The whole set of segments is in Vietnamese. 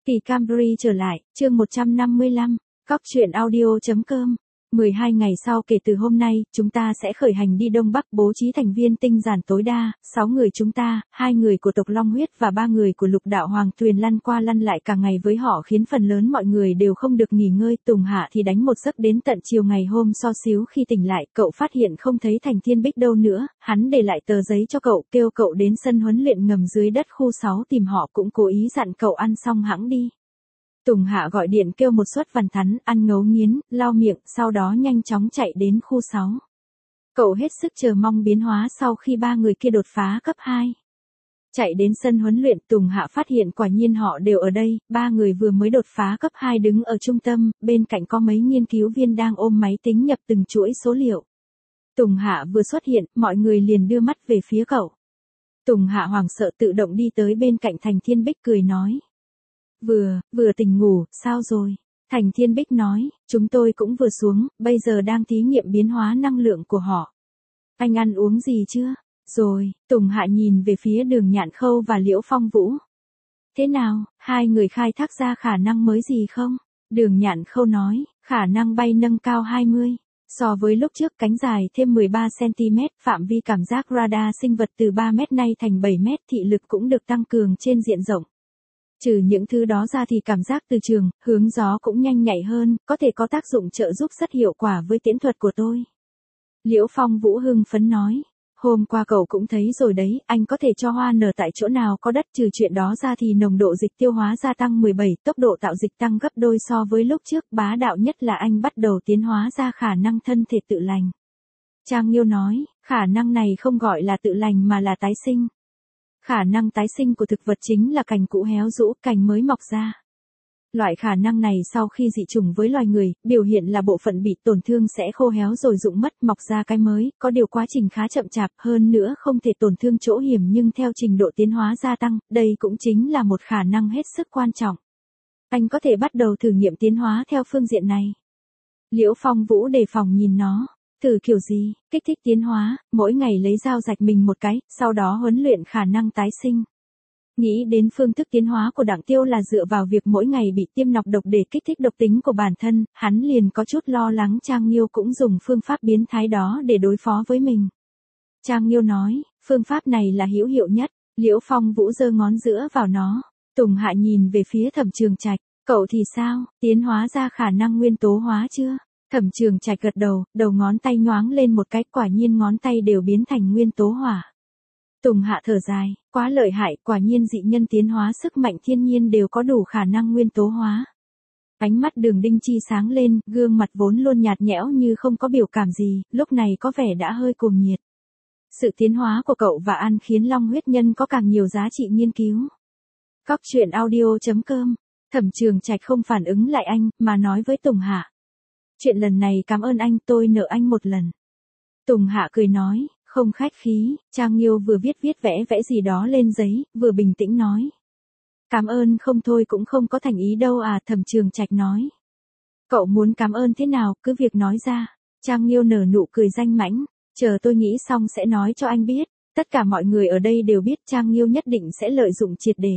Kỳ Camry trở lại, chương 155, Cóc truyện audio.com. 12 ngày sau kể từ hôm nay, chúng ta sẽ khởi hành đi Đông Bắc bố trí thành viên tinh giản tối đa, 6 người chúng ta, 2 người của tộc Long Huyết và 3 người của Lục Đạo Hoàng Tuyền lăn qua lăn lại cả ngày với họ khiến phần lớn mọi người đều không được nghỉ ngơi. Tùng Hạ thì đánh một giấc đến tận chiều ngày hôm so xíu khi tỉnh lại, cậu phát hiện không thấy Thành Thiên Bích đâu nữa, hắn để lại tờ giấy cho cậu, kêu cậu đến sân huấn luyện ngầm dưới đất khu 6 tìm họ, cũng cố ý dặn cậu ăn xong hẵng đi. Tùng Hạ gọi điện kêu một suất vằn thắn, ăn ngấu nghiến, lau miệng, sau đó nhanh chóng chạy đến khu 6. Cậu hết sức chờ mong biến hóa sau khi 3 người kia đột phá cấp 2. Chạy đến sân huấn luyện, Tùng Hạ phát hiện quả nhiên họ đều ở đây, 3 người vừa mới đột phá cấp 2 đứng ở trung tâm, bên cạnh có mấy nghiên cứu viên đang ôm máy tính nhập từng chuỗi số liệu. Tùng Hạ vừa xuất hiện, mọi người liền đưa mắt về phía cậu. Tùng Hạ hoảng sợ tự động đi tới bên cạnh Thành Thiên Bích cười nói. Vừa tỉnh ngủ, sao rồi? Thành Thiên Bích nói, chúng tôi cũng vừa xuống, bây giờ đang thí nghiệm biến hóa năng lượng của họ. Anh ăn uống gì chưa? Rồi, Tùng Hạ nhìn về phía Đường Nhạn Khâu và Liễu Phong Vũ. Thế nào, hai người khai thác ra khả năng mới gì không? Đường Nhạn Khâu nói, khả năng bay nâng cao 20. So với lúc trước cánh dài thêm 13cm, phạm vi cảm giác radar sinh vật từ 3 mét nay thành 7 mét, thị lực cũng được tăng cường trên diện rộng. Trừ những thứ đó ra thì cảm giác từ trường, hướng gió cũng nhanh nhạy hơn, có thể có tác dụng trợ giúp rất hiệu quả với tiễn thuật của tôi. Liễu Phong Vũ hưng phấn nói, hôm qua cậu cũng thấy rồi đấy, anh có thể cho hoa nở tại chỗ nào có đất. Trừ chuyện đó ra thì nồng độ dịch tiêu hóa gia tăng 17, tốc độ tạo dịch tăng gấp đôi so với lúc trước, bá đạo nhất là anh bắt đầu tiến hóa ra khả năng thân thể tự lành. Trang Nghiêu nói, khả năng này không gọi là tự lành mà là tái sinh. Khả năng tái sinh của thực vật chính là cành cũ héo rũ, cành mới mọc ra. Loại khả năng này sau khi dị chủng với loài người, biểu hiện là bộ phận bị tổn thương sẽ khô héo rồi rụng mất, mọc ra cái mới, có điều quá trình khá chậm chạp, hơn nữa không thể tổn thương chỗ hiểm nhưng theo trình độ tiến hóa gia tăng, đây cũng chính là một khả năng hết sức quan trọng. Anh có thể bắt đầu thử nghiệm tiến hóa theo phương diện này. Liễu Phong Vũ đề phòng nhìn nó. Thử kiểu gì? Kích thích tiến hóa, mỗi ngày lấy dao rạch mình một cái, sau đó huấn luyện khả năng tái sinh. Nghĩ đến phương thức tiến hóa của Đặng Tiêu là dựa vào việc mỗi ngày bị tiêm nọc độc để kích thích độc tính của bản thân, hắn liền có chút lo lắng Trang Nghiêu cũng dùng phương pháp biến thái đó để đối phó với mình. Trang Nghiêu nói, phương pháp này là hữu hiệu nhất. Liễu Phong Vũ giơ ngón giữa vào nó. Tùng Hạ nhìn về phía Thẩm Trường Trạch, cậu thì sao, tiến hóa ra khả năng nguyên tố hóa chưa? Thẩm Trường Trạch gật đầu, đầu ngón tay nhoáng lên một cái, quả nhiên ngón tay đều biến thành nguyên tố hỏa. Tùng Hạ thở dài, quá lợi hại, quả nhiên dị nhân tiến hóa sức mạnh thiên nhiên đều có đủ khả năng nguyên tố hóa. Ánh mắt Đường Đinh Chi sáng lên, gương mặt vốn luôn nhạt nhẽo như không có biểu cảm gì, lúc này có vẻ đã hơi cuồng nhiệt. Sự tiến hóa của cậu và An khiến Long Huyết Nhân có càng nhiều giá trị nghiên cứu. Cóc truyện audio.com. Thẩm Trường Trạch không phản ứng lại anh, mà nói với Tùng Hạ. Chuyện lần này cảm ơn anh, tôi nợ anh một lần. Tùng Hạ cười nói, không khách khí. Trang Nghiêu vừa viết vẽ gì đó lên giấy, vừa bình tĩnh nói. Cảm ơn không thôi cũng không có thành ý đâu à, Thẩm Trường Trạch nói. Cậu muốn cảm ơn thế nào, cứ việc nói ra. Trang Nghiêu nở nụ cười danh mãnh, chờ tôi nghĩ xong sẽ nói cho anh biết. Tất cả mọi người ở đây đều biết Trang Nghiêu nhất định sẽ lợi dụng triệt để.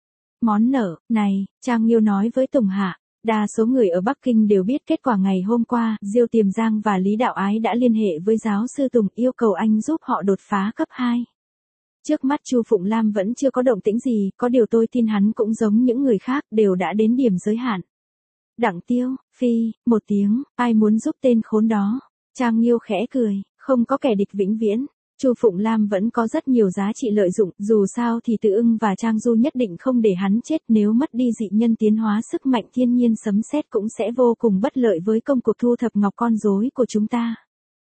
Món nợ, này, Trang Nghiêu nói với Tùng Hạ. Đa số người ở Bắc Kinh đều biết kết quả ngày hôm qua, Diêu Tiềm Giang và Lý Đạo Ái đã liên hệ với giáo sư Tùng yêu cầu anh giúp họ đột phá cấp 2. Trước mắt Chu Phụng Lam vẫn chưa có động tĩnh gì, có điều tôi tin hắn cũng giống những người khác đều đã đến điểm giới hạn. Đặng Tiêu, phi, một tiếng, ai muốn giúp tên khốn đó? Trang Nghiêu khẽ cười, không có kẻ địch vĩnh viễn. Chu Phụng Lam vẫn có rất nhiều giá trị lợi dụng, dù sao thì Từ Ưng và Trang Du nhất định không để hắn chết, nếu mất đi dị nhân tiến hóa sức mạnh thiên nhiên sấm sét cũng sẽ vô cùng bất lợi với công cuộc thu thập ngọc con rối của chúng ta.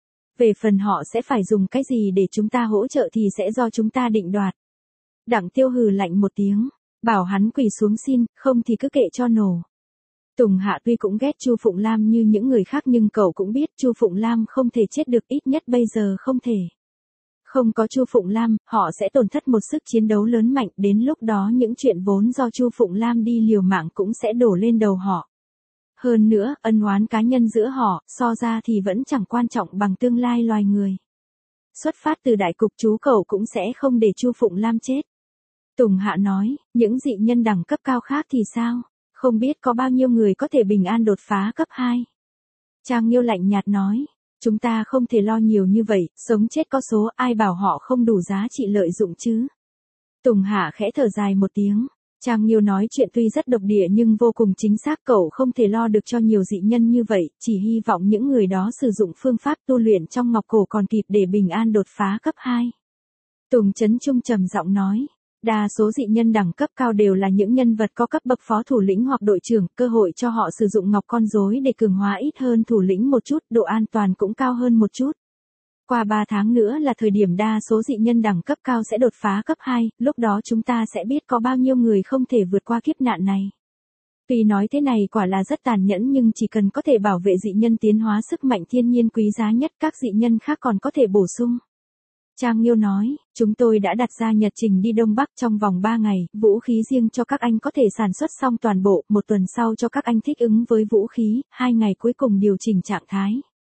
Về phần họ sẽ phải dùng cái gì để chúng ta hỗ trợ thì sẽ do chúng ta định đoạt. Đặng Tiêu hừ lạnh một tiếng, bảo hắn quỳ xuống xin, không thì cứ kệ cho nổ. Tùng Hạ tuy cũng ghét Chu Phụng Lam như những người khác nhưng cậu cũng biết Chu Phụng Lam không thể chết được, ít nhất bây giờ không thể. Không có Chu Phụng Lam, họ sẽ tổn thất một sức chiến đấu lớn mạnh, đến lúc đó những chuyện vốn do Chu Phụng Lam đi liều mạng cũng sẽ đổ lên đầu họ. Hơn nữa, ân oán cá nhân giữa họ, so ra thì vẫn chẳng quan trọng bằng tương lai loài người. Xuất phát từ đại cục chú cậu cũng sẽ không để Chu Phụng Lam chết. Tùng Hạ nói, những dị nhân đẳng cấp cao khác thì sao? Không biết có bao nhiêu người có thể bình an đột phá cấp 2. Trang Nghiêu lạnh nhạt nói. Chúng ta không thể lo nhiều như vậy, sống chết có số, ai bảo họ không đủ giá trị lợi dụng chứ. Tùng Hạ khẽ thở dài một tiếng. Trang Nghiêu nói chuyện tuy rất độc địa nhưng vô cùng chính xác, cậu không thể lo được cho nhiều dị nhân như vậy, chỉ hy vọng những người đó sử dụng phương pháp tu luyện trong ngọc cổ còn kịp để bình an đột phá cấp 2. Tùng Chấn Trung trầm giọng nói. Đa số dị nhân đẳng cấp cao đều là những nhân vật có cấp bậc phó thủ lĩnh hoặc đội trưởng, cơ hội cho họ sử dụng ngọc con rối để cường hóa ít hơn thủ lĩnh một chút, độ an toàn cũng cao hơn một chút. Qua 3 tháng nữa là thời điểm đa số dị nhân đẳng cấp cao sẽ đột phá cấp 2, lúc đó chúng ta sẽ biết có bao nhiêu người không thể vượt qua kiếp nạn này. Tuy nói thế này quả là rất tàn nhẫn nhưng chỉ cần có thể bảo vệ dị nhân tiến hóa sức mạnh thiên nhiên quý giá nhất, các dị nhân khác còn có thể bổ sung. Trang Nghiêu nói, chúng tôi đã đặt ra nhật trình đi Đông Bắc trong vòng 3 ngày, vũ khí riêng cho các anh có thể sản xuất xong toàn bộ, 1 tuần sau cho các anh thích ứng với vũ khí, 2 ngày cuối cùng điều chỉnh trạng thái.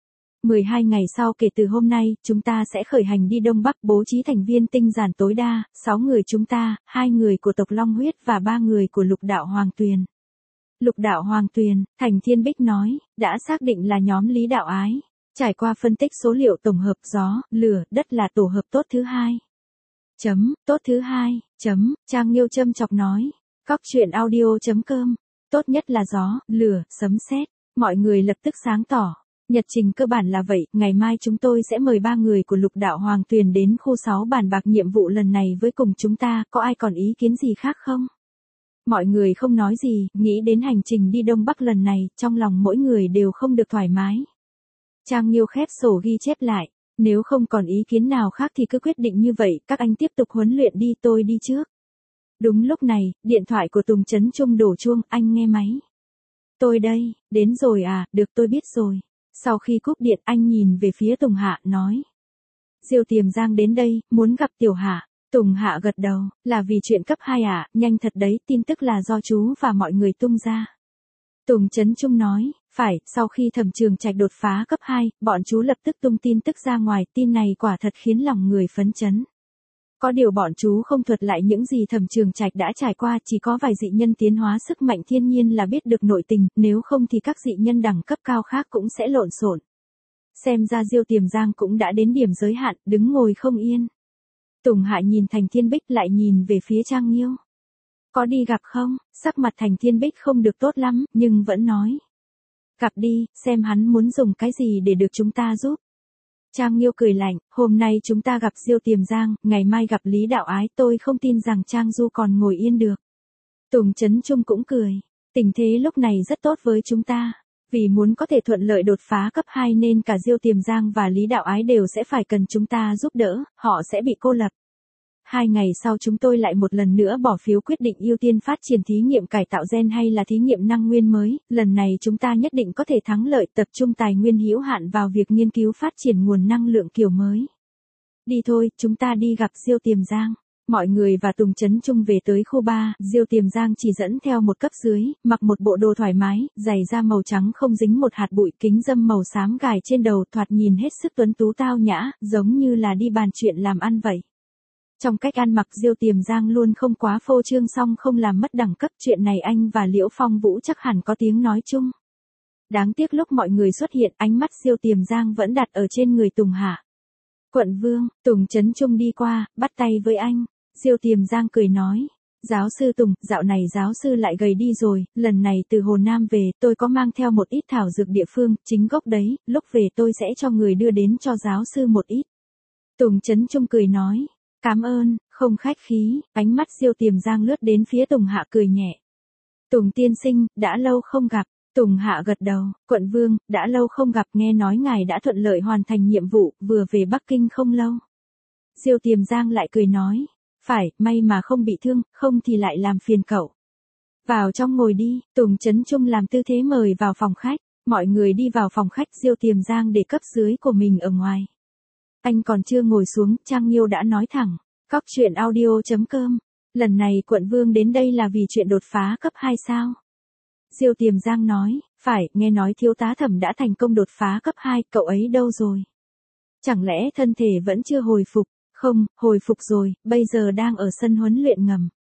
12 ngày sau kể từ hôm nay, chúng ta sẽ khởi hành đi Đông Bắc, bố trí thành viên tinh giản tối đa, 6 người chúng ta, 2 người của tộc Long Huyết và 3 người của Lục Đạo Hoàng Tuyền. Lục Đạo Hoàng Tuyền, Thành Thiên Bích nói, đã xác định là nhóm Lý Đạo Ái. Trải qua phân tích số liệu tổng hợp gió, lửa, đất là tổ hợp tốt thứ 2. Tốt thứ 2. Trang Nghiêu châm chọc nói. Cóc.audio.com. Tốt nhất là gió, lửa, sấm sét. Mọi người lập tức sáng tỏ. Nhật trình cơ bản là vậy, ngày mai chúng tôi sẽ mời 3 người của Lục Đạo Hoàng Tuyền đến khu 6 bàn bạc nhiệm vụ lần này với cùng chúng ta, có ai còn ý kiến gì khác không? Mọi người không nói gì, nghĩ đến hành trình đi Đông Bắc lần này, trong lòng mỗi người đều không được thoải mái. Trang Nghiêu khép sổ ghi chép lại, nếu không còn ý kiến nào khác thì cứ quyết định như vậy, các anh tiếp tục huấn luyện đi, tôi đi trước. Đúng lúc này, điện thoại của Tùng Chấn Trung đổ chuông, anh nghe máy. Tôi đây, đến rồi à, được tôi biết rồi. Sau khi cúp điện anh nhìn về phía Tùng Hạ, nói. Diêu Tiềm Giang đến đây, muốn gặp Tiểu Hạ. Tùng Hạ gật đầu, là vì chuyện cấp 2 à, nhanh thật đấy, tin tức là do chú và mọi người tung ra. Tùng Chấn Trung nói, phải, sau khi Thẩm Trường Trạch đột phá cấp 2, bọn chú lập tức tung tin tức ra ngoài, tin này quả thật khiến lòng người phấn chấn. Có điều bọn chú không thuật lại những gì Thẩm Trường Trạch đã trải qua, chỉ có vài dị nhân tiến hóa sức mạnh thiên nhiên là biết được nội tình, nếu không thì các dị nhân đẳng cấp cao khác cũng sẽ lộn xộn. Xem ra Diêu Tiềm Giang cũng đã đến điểm giới hạn, đứng ngồi không yên. Tùng Hạ nhìn Thành Thiên Bích lại nhìn về phía Trang Nghiêu. Có đi gặp không? Sắc mặt Thành Thiên Bích không được tốt lắm, nhưng vẫn nói. Gặp đi, xem hắn muốn dùng cái gì để được chúng ta giúp. Trang Nghiêu cười lạnh, hôm nay chúng ta gặp Diêu Tiềm Giang, ngày mai gặp Lý Đạo Ái, tôi không tin rằng Trang Du còn ngồi yên được. Tùng Chấn Trung cũng cười, tình thế lúc này rất tốt với chúng ta. Vì muốn có thể thuận lợi đột phá cấp 2 nên cả Diêu Tiềm Giang và Lý Đạo Ái đều sẽ phải cần chúng ta giúp đỡ, họ sẽ bị cô lập. 2 ngày sau chúng tôi lại một lần nữa bỏ phiếu quyết định ưu tiên phát triển thí nghiệm cải tạo gen hay là thí nghiệm năng nguyên mới, lần này chúng ta nhất định có thể thắng lợi, tập trung tài nguyên hữu hạn vào việc nghiên cứu phát triển nguồn năng lượng kiểu mới. Đi thôi, chúng ta đi gặp Diêu Tiềm Giang. Mọi người và Tùng Chấn Trung về tới khu 3, Diêu Tiềm Giang chỉ dẫn theo một cấp dưới, mặc một bộ đồ thoải mái, giày da màu trắng không dính một hạt bụi, kính râm màu xám gài trên đầu, thoạt nhìn hết sức tuấn tú tao nhã, giống như là đi bàn chuyện làm ăn vậy. Trong cách ăn mặc Diêu Tiềm Giang luôn không quá phô trương song không làm mất đẳng cấp, chuyện này anh và Liễu Phong Vũ chắc hẳn có tiếng nói chung. Đáng tiếc lúc mọi người xuất hiện, ánh mắt Diêu Tiềm Giang vẫn đặt ở trên người Tùng Hạ. Quận Vương, Tùng Chấn Trung đi qua, bắt tay với anh. Diêu Tiềm Giang cười nói, giáo sư Tùng, dạo này giáo sư lại gầy đi rồi, lần này từ Hồ Nam về, tôi có mang theo một ít thảo dược địa phương, chính gốc đấy, lúc về tôi sẽ cho người đưa đến cho giáo sư một ít. Tùng Chấn Trung cười nói, cảm ơn, không khách khí, ánh mắt Diêu Tiềm Giang lướt đến phía Tùng Hạ cười nhẹ. Tùng tiên sinh, đã lâu không gặp. Tùng Hạ gật đầu, quận Vương, đã lâu không gặp, nghe nói ngài đã thuận lợi hoàn thành nhiệm vụ, vừa về Bắc Kinh không lâu. Diêu Tiềm Giang lại cười nói, phải, may mà không bị thương, không thì lại làm phiền cậu. Vào trong ngồi đi, Tùng Chấn Trung làm tư thế mời vào phòng khách, mọi người đi vào phòng khách, Diêu Tiềm Giang để cấp dưới của mình ở ngoài. Anh còn chưa ngồi xuống, Trang Nghiêu đã nói thẳng, cóc.audio.com, lần này quận Vương đến đây là vì chuyện đột phá cấp 2 sao? Diêu Tiềm Giang nói, phải, nghe nói thiếu tá Thẩm đã thành công đột phá cấp 2, cậu ấy đâu rồi? Chẳng lẽ thân thể vẫn chưa hồi phục? Không, hồi phục rồi, bây giờ đang ở sân huấn luyện ngầm.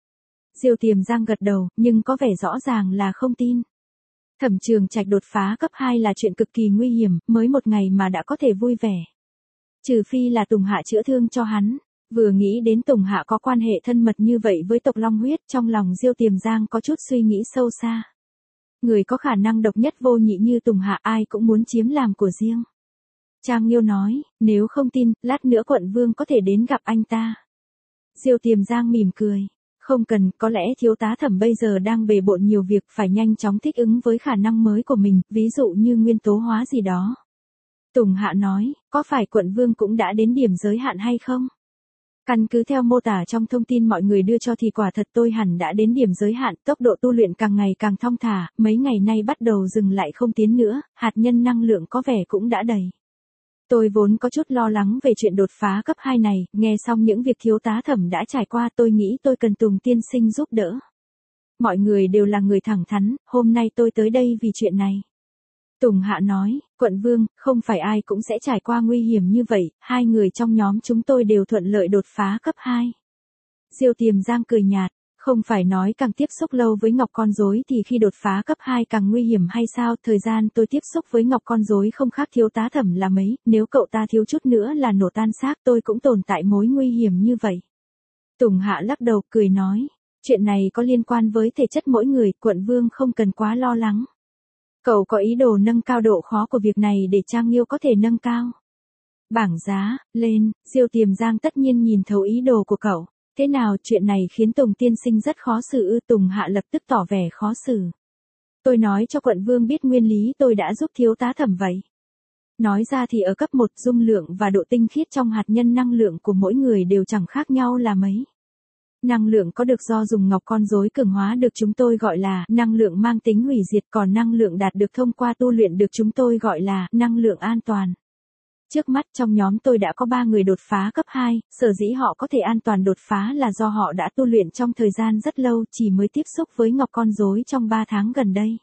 Diêu Tiềm Giang gật đầu, nhưng có vẻ rõ ràng là không tin. Thẩm Trường Trạch đột phá cấp 2 là chuyện cực kỳ nguy hiểm, mới một ngày mà đã có thể vui vẻ. Trừ phi là Tùng Hạ chữa thương cho hắn. Vừa nghĩ đến Tùng Hạ có quan hệ thân mật như vậy với tộc Long Huyết, trong lòng Diêu Tiềm Giang có chút suy nghĩ sâu xa. Người có khả năng độc nhất vô nhị như Tùng Hạ ai cũng muốn chiếm làm của riêng. Trang Nghiêu nói, nếu không tin, lát nữa quận vương có thể đến gặp anh ta. Diêu Tiềm Giang mỉm cười. Không cần, có lẽ thiếu tá Thẩm bây giờ đang bề bộn nhiều việc phải nhanh chóng thích ứng với khả năng mới của mình, ví dụ như nguyên tố hóa gì đó. Tùng Hạ nói, có phải quận vương cũng đã đến điểm giới hạn hay không? Căn cứ theo mô tả trong thông tin mọi người đưa cho thì quả thật tôi hẳn đã đến điểm giới hạn, tốc độ tu luyện càng ngày càng thong thả, mấy ngày nay bắt đầu dừng lại không tiến nữa, hạt nhân năng lượng có vẻ cũng đã đầy. Tôi vốn có chút lo lắng về chuyện đột phá cấp 2 này, nghe xong những việc thiếu tá Thẩm đã trải qua tôi nghĩ tôi cần Tùng tiên sinh giúp đỡ. Mọi người đều là người thẳng thắn, hôm nay tôi tới đây vì chuyện này. Tùng Hạ nói, quận vương, không phải ai cũng sẽ trải qua nguy hiểm như vậy, hai người trong nhóm chúng tôi đều thuận lợi đột phá cấp 2. Diêu Tiềm Giang cười nhạt, không phải nói càng tiếp xúc lâu với Ngọc Con Rối thì khi đột phá cấp 2 càng nguy hiểm hay sao, thời gian tôi tiếp xúc với Ngọc Con Rối không khác thiếu tá Thẩm là mấy, nếu cậu ta thiếu chút nữa là nổ tan xác tôi cũng tồn tại mối nguy hiểm như vậy. Tùng Hạ lắc đầu cười nói, chuyện này có liên quan với thể chất mỗi người, quận vương không cần quá lo lắng. Cậu có ý đồ nâng cao độ khó của việc này để Trang Nghiêu có thể nâng cao. Bảng giá, lên, Diêu Tiềm Giang tất nhiên nhìn thấu ý đồ của cậu. Thế nào, chuyện này khiến Tùng tiên sinh rất khó xử ư? Tùng Hạ lập tức tỏ vẻ khó xử. Tôi nói cho quận vương biết nguyên lý tôi đã giúp thiếu tá Thẩm vậy. Nói ra thì ở cấp 1 dung lượng và độ tinh khiết trong hạt nhân năng lượng của mỗi người đều chẳng khác nhau là mấy. Năng lượng có được do dùng Ngọc Con Rối cường hóa được chúng tôi gọi là năng lượng mang tính hủy diệt, còn năng lượng đạt được thông qua tu luyện được chúng tôi gọi là năng lượng an toàn. Trước mắt trong nhóm tôi đã có 3 người đột phá cấp 2, sở dĩ họ có thể an toàn đột phá là do họ đã tu luyện trong thời gian rất lâu, chỉ mới tiếp xúc với Ngọc Con Rối trong 3 tháng gần đây.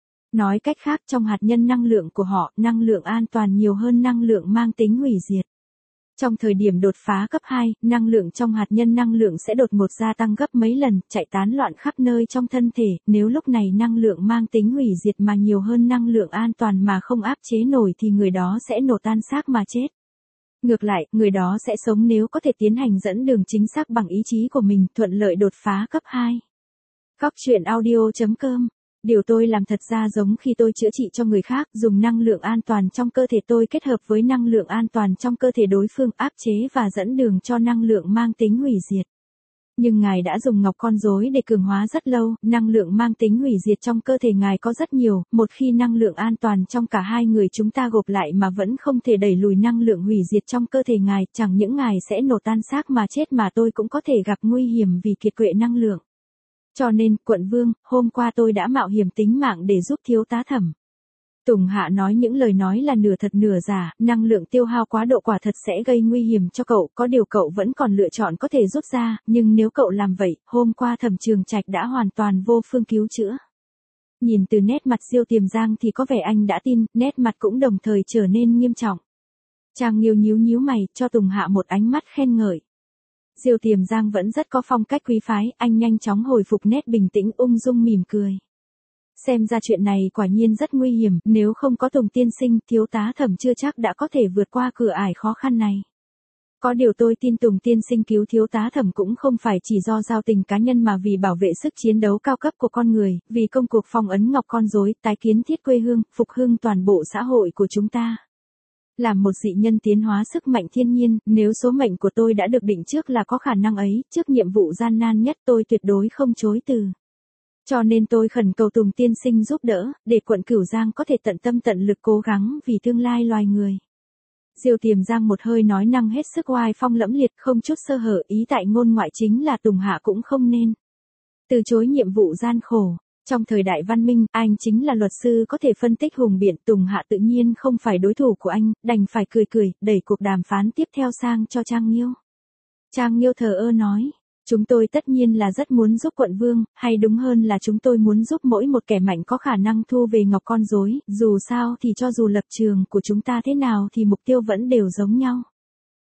Nói cách khác, trong hạt nhân năng lượng của họ, năng lượng an toàn nhiều hơn năng lượng mang tính hủy diệt. Trong thời điểm đột phá cấp 2, năng lượng trong hạt nhân năng lượng sẽ đột ngột gia tăng gấp mấy lần, chạy tán loạn khắp nơi trong thân thể, nếu lúc này năng lượng mang tính hủy diệt mà nhiều hơn năng lượng an toàn mà không áp chế nổi thì người đó sẽ nổ tan xác mà chết. Ngược lại, người đó sẽ sống nếu có thể tiến hành dẫn đường chính xác bằng ý chí của mình, thuận lợi đột phá cấp 2. Góc truyện audio.com. Điều tôi làm thật ra giống khi tôi chữa trị cho người khác, dùng năng lượng an toàn trong cơ thể tôi kết hợp với năng lượng an toàn trong cơ thể đối phương, áp chế và dẫn đường cho năng lượng mang tính hủy diệt. Nhưng ngài đã dùng Ngọc Con Rối để cường hóa rất lâu, năng lượng mang tính hủy diệt trong cơ thể ngài có rất nhiều, một khi năng lượng an toàn trong cả hai người chúng ta gộp lại mà vẫn không thể đẩy lùi năng lượng hủy diệt trong cơ thể ngài, chẳng những ngài sẽ nổ tan xác mà chết mà tôi cũng có thể gặp nguy hiểm vì kiệt quệ năng lượng. Cho nên, quận vương, hôm qua tôi đã mạo hiểm tính mạng để giúp thiếu tá Thẩm. Tùng Hạ nói những lời nói là nửa thật nửa giả, năng lượng tiêu hao quá độ quả thật sẽ gây nguy hiểm cho cậu, có điều cậu vẫn còn lựa chọn có thể rút ra, nhưng nếu cậu làm vậy, hôm qua Thẩm Trường Trạch đã hoàn toàn vô phương cứu chữa. Nhìn từ nét mặt Diêu Tiềm Giang thì có vẻ anh đã tin, nét mặt cũng đồng thời trở nên nghiêm trọng. Trang Nghiêu nhíu nhíu mày, cho Tùng Hạ một ánh mắt khen ngợi. Diêu Tiềm Giang vẫn rất có phong cách quý phái, anh nhanh chóng hồi phục nét bình tĩnh ung dung mỉm cười. Xem ra chuyện này quả nhiên rất nguy hiểm, nếu không có Tùng tiên sinh, thiếu tá Thẩm chưa chắc đã có thể vượt qua cửa ải khó khăn này. Có điều tôi tin Tùng tiên sinh cứu thiếu tá Thẩm cũng không phải chỉ do giao tình cá nhân mà vì bảo vệ sức chiến đấu cao cấp của con người, vì công cuộc phong ấn Ngọc Con Rối, tái kiến thiết quê hương, phục hưng toàn bộ xã hội của chúng ta. Làm một dị nhân tiến hóa sức mạnh thiên nhiên, nếu số mệnh của tôi đã được định trước là có khả năng ấy, trước nhiệm vụ gian nan nhất tôi tuyệt đối không chối từ. Cho nên tôi khẩn cầu Tùng tiên sinh giúp đỡ, để quận Cửu Giang có thể tận tâm tận lực cố gắng vì tương lai loài người. Diêu Tiềm Giang một hơi nói năng hết sức oai phong lẫm liệt, không chút sơ hở, ý tại ngôn ngoại chính là Tùng Hạ cũng không nên từ chối nhiệm vụ gian khổ. Trong thời đại văn minh, anh chính là luật sư có thể phân tích hùng biện, Tùng Hạ tự nhiên không phải đối thủ của anh, đành phải cười cười, đẩy cuộc đàm phán tiếp theo sang cho Trang Nghiêu. Trang Nghiêu thờ ơ nói, chúng tôi tất nhiên là rất muốn giúp quận vương, hay đúng hơn là chúng tôi muốn giúp mỗi một kẻ mạnh có khả năng thu về Ngọc Con Rối, dù sao thì cho dù lập trường của chúng ta thế nào thì mục tiêu vẫn đều giống nhau.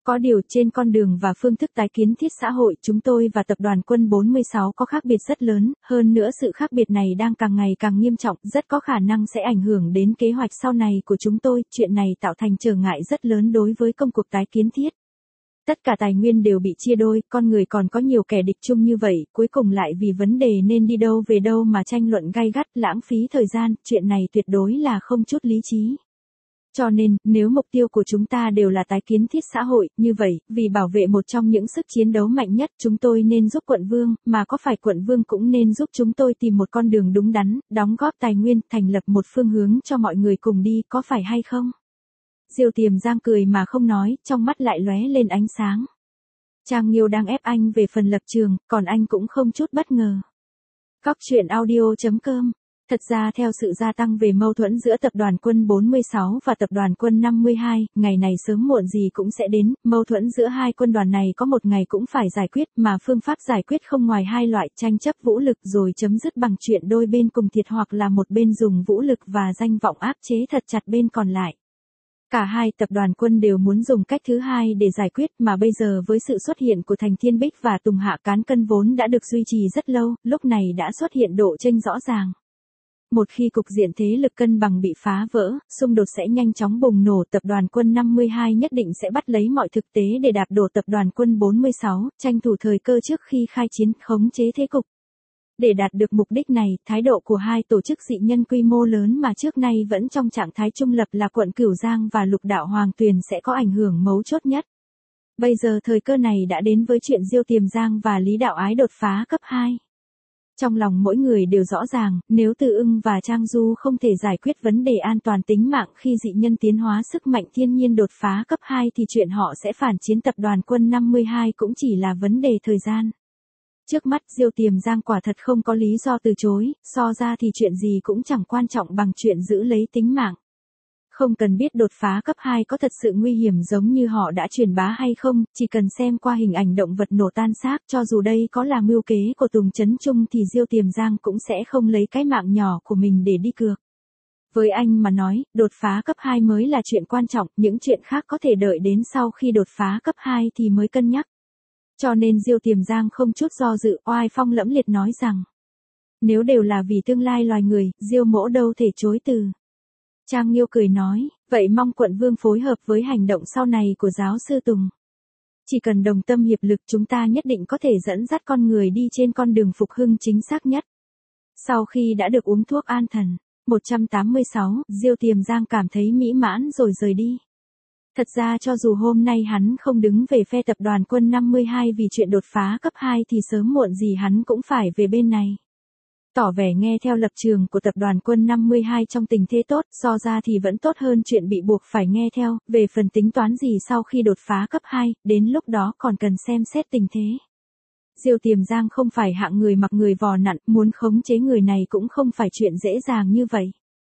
Có điều trên con đường và phương thức tái kiến thiết xã hội chúng tôi và tập đoàn Quân 46 có khác biệt rất lớn, hơn nữa sự khác biệt này đang càng ngày càng nghiêm trọng, rất có khả năng sẽ ảnh hưởng đến kế hoạch sau này của chúng tôi, chuyện này tạo thành trở ngại rất lớn đối với công cuộc tái kiến thiết. Tất cả tài nguyên đều bị chia đôi, con người còn có nhiều kẻ địch chung như vậy, cuối cùng lại vì vấn đề nên đi đâu về đâu mà tranh luận gay gắt, lãng phí thời gian, chuyện này tuyệt đối là không chút lý trí. Cho nên, nếu mục tiêu của chúng ta đều là tái kiến thiết xã hội, như vậy, vì bảo vệ một trong những sức chiến đấu mạnh nhất, chúng tôi nên giúp quận Vương, mà có phải quận Vương cũng nên giúp chúng tôi tìm một con đường đúng đắn, đóng góp tài nguyên, thành lập một phương hướng cho mọi người cùng đi, có phải hay không? Diêu Tiềm Giang cười mà không nói, trong mắt lại lóe lên ánh sáng. Trang Nghiêu đang ép anh về phần lập trường, còn anh cũng không chút bất ngờ. Cóc truyện audio.com. Thật ra theo sự gia tăng về mâu thuẫn giữa tập đoàn Quân 46 và tập đoàn Quân 52, ngày này sớm muộn gì cũng sẽ đến, mâu thuẫn giữa hai quân đoàn này có một ngày cũng phải giải quyết, mà phương pháp giải quyết không ngoài hai loại, tranh chấp vũ lực rồi chấm dứt bằng chuyện đôi bên cùng thiệt hoặc là một bên dùng vũ lực và danh vọng áp chế thật chặt bên còn lại. Cả hai tập đoàn Quân đều muốn dùng cách thứ hai để giải quyết, mà bây giờ với sự xuất hiện của Thành Thiên Bích và Tùng Hạ cán cân vốn đã được duy trì rất lâu, lúc này đã xuất hiện độ chênh rõ ràng. Một khi cục diện thế lực cân bằng bị phá vỡ, xung đột sẽ nhanh chóng bùng nổ, tập đoàn Quân 52 nhất định sẽ bắt lấy mọi thực tế để đạp đổ tập đoàn Quân 46, tranh thủ thời cơ trước khi khai chiến, khống chế thế cục. Để đạt được mục đích này, thái độ của hai tổ chức dị nhân quy mô lớn mà trước nay vẫn trong trạng thái trung lập là quận Cửu Giang và Lục Đạo Hoàng Tuyền sẽ có ảnh hưởng mấu chốt nhất. Bây giờ thời cơ này đã đến với chuyện Diêu Tiềm Giang và Lý Đạo Ái đột phá cấp 2. Trong lòng mỗi người đều rõ ràng, nếu Từ Ưng và Trang Du không thể giải quyết vấn đề an toàn tính mạng khi dị nhân tiến hóa sức mạnh thiên nhiên đột phá cấp 2 thì chuyện họ sẽ phản chiến tập đoàn Quân 52 cũng chỉ là vấn đề thời gian. Trước mắt Diêu Tiềm Giang quả thật không có lý do từ chối, so ra thì chuyện gì cũng chẳng quan trọng bằng chuyện giữ lấy tính mạng. Không cần biết đột phá cấp 2 có thật sự nguy hiểm giống như họ đã truyền bá hay không, chỉ cần xem qua hình ảnh động vật nổ tan xác, cho dù đây có là mưu kế của Tùng Chấn Trung thì Diêu Tiềm Giang cũng sẽ không lấy cái mạng nhỏ của mình để đi cược. Với anh mà nói, đột phá cấp 2 mới là chuyện quan trọng, những chuyện khác có thể đợi đến sau khi đột phá cấp 2 thì mới cân nhắc. Cho nên Diêu Tiềm Giang không chút do dự, oai phong lẫm liệt nói rằng, nếu đều là vì tương lai loài người, Diêu mỗ đâu thể chối từ. Trang Nghiêu cười nói, vậy mong quận Vương phối hợp với hành động sau này của giáo sư Tùng. Chỉ cần đồng tâm hiệp lực chúng ta nhất định có thể dẫn dắt con người đi trên con đường phục hưng chính xác nhất. Sau khi đã được uống thuốc an thần, 186, Diêu Tiềm Giang cảm thấy mỹ mãn rồi rời đi. Thật ra cho dù hôm nay hắn không đứng về phe tập đoàn Quân 52 vì chuyện đột phá cấp 2 thì sớm muộn gì hắn cũng phải về bên này. Tỏ vẻ nghe theo lập trường của tập đoàn Quân 52 trong tình thế tốt, so ra thì vẫn tốt hơn chuyện bị buộc phải nghe theo, về phần tính toán gì sau khi đột phá cấp 2, đến lúc đó còn cần xem xét tình thế. Diêu Tiềm Giang không phải hạng người mặc người vò nặn, muốn khống chế người này cũng không phải chuyện dễ dàng như vậy.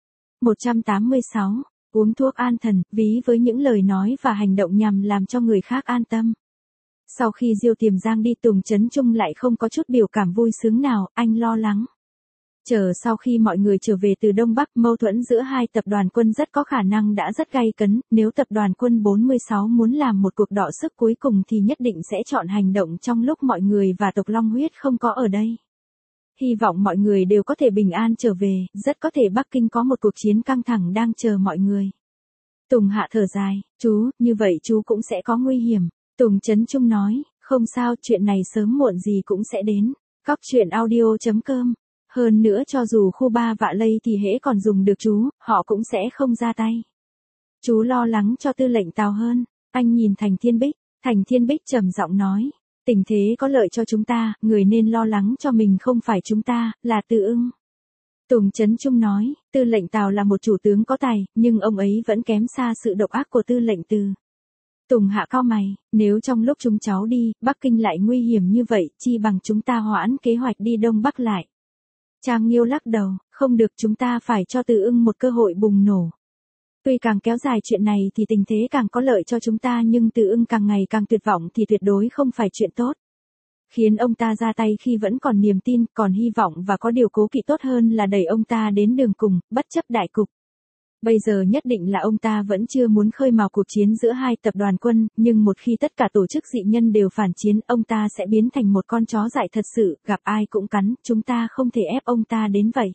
186. Uống thuốc an thần, ví với những lời nói và hành động nhằm làm cho người khác an tâm. Sau khi Diêu Tiềm Giang đi, Tùng Chấn Trung lại không có chút biểu cảm vui sướng nào, anh lo lắng. Chờ sau khi mọi người trở về từ Đông Bắc, mâu thuẫn giữa hai tập đoàn Quân rất có khả năng đã rất gay cấn, nếu tập đoàn Quân 46 muốn làm một cuộc đọ sức cuối cùng thì nhất định sẽ chọn hành động trong lúc mọi người và tộc Long Huyết không có ở đây. Hy vọng mọi người đều có thể bình an trở về, rất có thể Bắc Kinh có một cuộc chiến căng thẳng đang chờ mọi người. Tùng Hạ thở dài, chú, như vậy chú cũng sẽ có nguy hiểm. Tùng Chấn Trung nói, không sao, chuyện này sớm muộn gì cũng sẽ đến. Cóc truyện audio.com. Hơn nữa cho dù khu ba vạ lây thì hễ còn dùng được chú, họ cũng sẽ không ra tay. Chú lo lắng cho tư lệnh Tào hơn. Anh nhìn Thành Thiên Bích. Thành Thiên Bích trầm giọng nói. Tình thế có lợi cho chúng ta, người nên lo lắng cho mình không phải chúng ta, là Từ Ưng. Tùng Chấn Trung nói, tư lệnh Tào là một chủ tướng có tài, nhưng ông ấy vẫn kém xa sự độc ác của tư lệnh Từ. Tùng Hạ cau mày, nếu trong lúc chúng cháu đi, Bắc Kinh lại nguy hiểm như vậy, chi bằng chúng ta hoãn kế hoạch đi Đông Bắc lại. Trang Nghiêu lắc đầu, không được, chúng ta phải cho Từ Ưng một cơ hội bùng nổ. Tuy càng kéo dài chuyện này thì tình thế càng có lợi cho chúng ta, nhưng Từ Ưng càng ngày càng tuyệt vọng thì tuyệt đối không phải chuyện tốt. Khiến ông ta ra tay khi vẫn còn niềm tin, còn hy vọng và có điều cố kỵ tốt hơn là đẩy ông ta đến đường cùng, bất chấp đại cục. Bây giờ nhất định là ông ta vẫn chưa muốn khơi mào cuộc chiến giữa hai tập đoàn quân, nhưng một khi tất cả tổ chức dị nhân đều phản chiến, ông ta sẽ biến thành một con chó dại thật sự, gặp ai cũng cắn, chúng ta không thể ép ông ta đến vậy.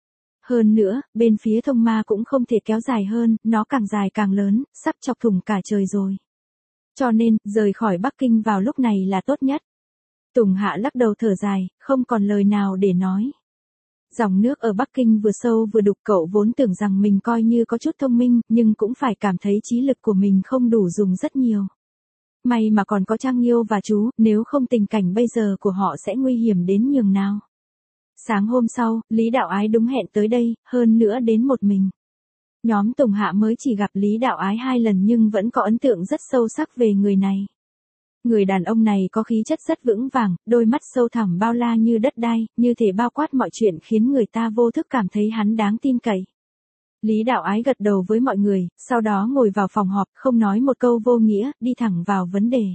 Hơn nữa, bên phía Thông Ma cũng không thể kéo dài hơn, nó càng dài càng lớn, sắp chọc thủng cả trời rồi. Cho nên, rời khỏi Bắc Kinh vào lúc này là tốt nhất. Tùng Hạ lắc đầu thở dài, không còn lời nào để nói. Dòng nước ở Bắc Kinh vừa sâu vừa đục, cậu vốn tưởng rằng mình coi như có chút thông minh, nhưng cũng phải cảm thấy trí lực của mình không đủ dùng rất nhiều. May mà còn có Trang Nghiêu và chú, nếu không tình cảnh bây giờ của họ sẽ nguy hiểm đến nhường nào. Sáng hôm sau, Lý Đạo Ái đúng hẹn tới đây, hơn nữa đến một mình. Nhóm Tùng Hạ mới chỉ gặp Lý Đạo Ái 2 lần nhưng vẫn có ấn tượng rất sâu sắc về người này. Người đàn ông này có khí chất rất vững vàng, đôi mắt sâu thẳm bao la như đất đai, như thể bao quát mọi chuyện khiến người ta vô thức cảm thấy hắn đáng tin cậy. Lý Đạo Ái gật đầu với mọi người, sau đó ngồi vào phòng họp, không nói một câu vô nghĩa, đi thẳng vào vấn đề.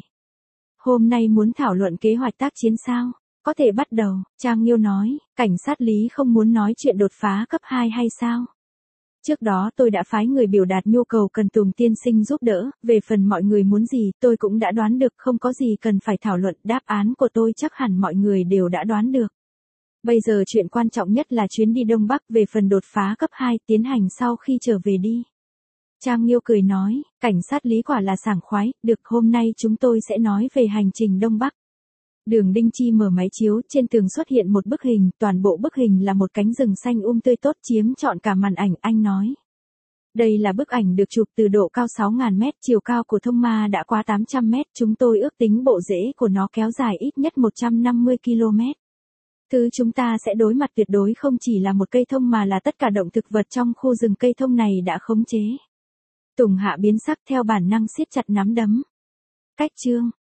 Hôm nay muốn thảo luận kế hoạch tác chiến sao? Có thể bắt đầu, Trang Nghiêu nói, cảnh sát Lý không muốn nói chuyện đột phá cấp 2 hay sao? Trước đó tôi đã phái người biểu đạt nhu cầu cần Tùng tiên sinh giúp đỡ, về phần mọi người muốn gì tôi cũng đã đoán được, không có gì cần phải thảo luận, đáp án của tôi chắc hẳn mọi người đều đã đoán được. Bây giờ chuyện quan trọng nhất là chuyến đi Đông Bắc, về phần đột phá cấp 2 tiến hành sau khi trở về đi. Trang Nghiêu cười nói, cảnh sát Lý quả là sảng khoái, được, hôm nay chúng tôi sẽ nói về hành trình Đông Bắc. Đường Đinh Chi mở máy chiếu, trên tường xuất hiện một bức hình, toàn bộ bức hình là một cánh rừng xanh tươi tốt chiếm trọn cả màn ảnh, anh nói. Đây là bức ảnh được chụp từ độ cao 6.000 mét, chiều cao của Thông Ma đã qua 800 mét, chúng tôi ước tính bộ rễ của nó kéo dài ít nhất 150 km. Thứ chúng ta sẽ đối mặt tuyệt đối không chỉ là một cây thông mà là tất cả động thực vật trong khu rừng cây thông này đã khống chế. Tùng Hạ biến sắc theo bản năng siết chặt nắm đấm. Cách chương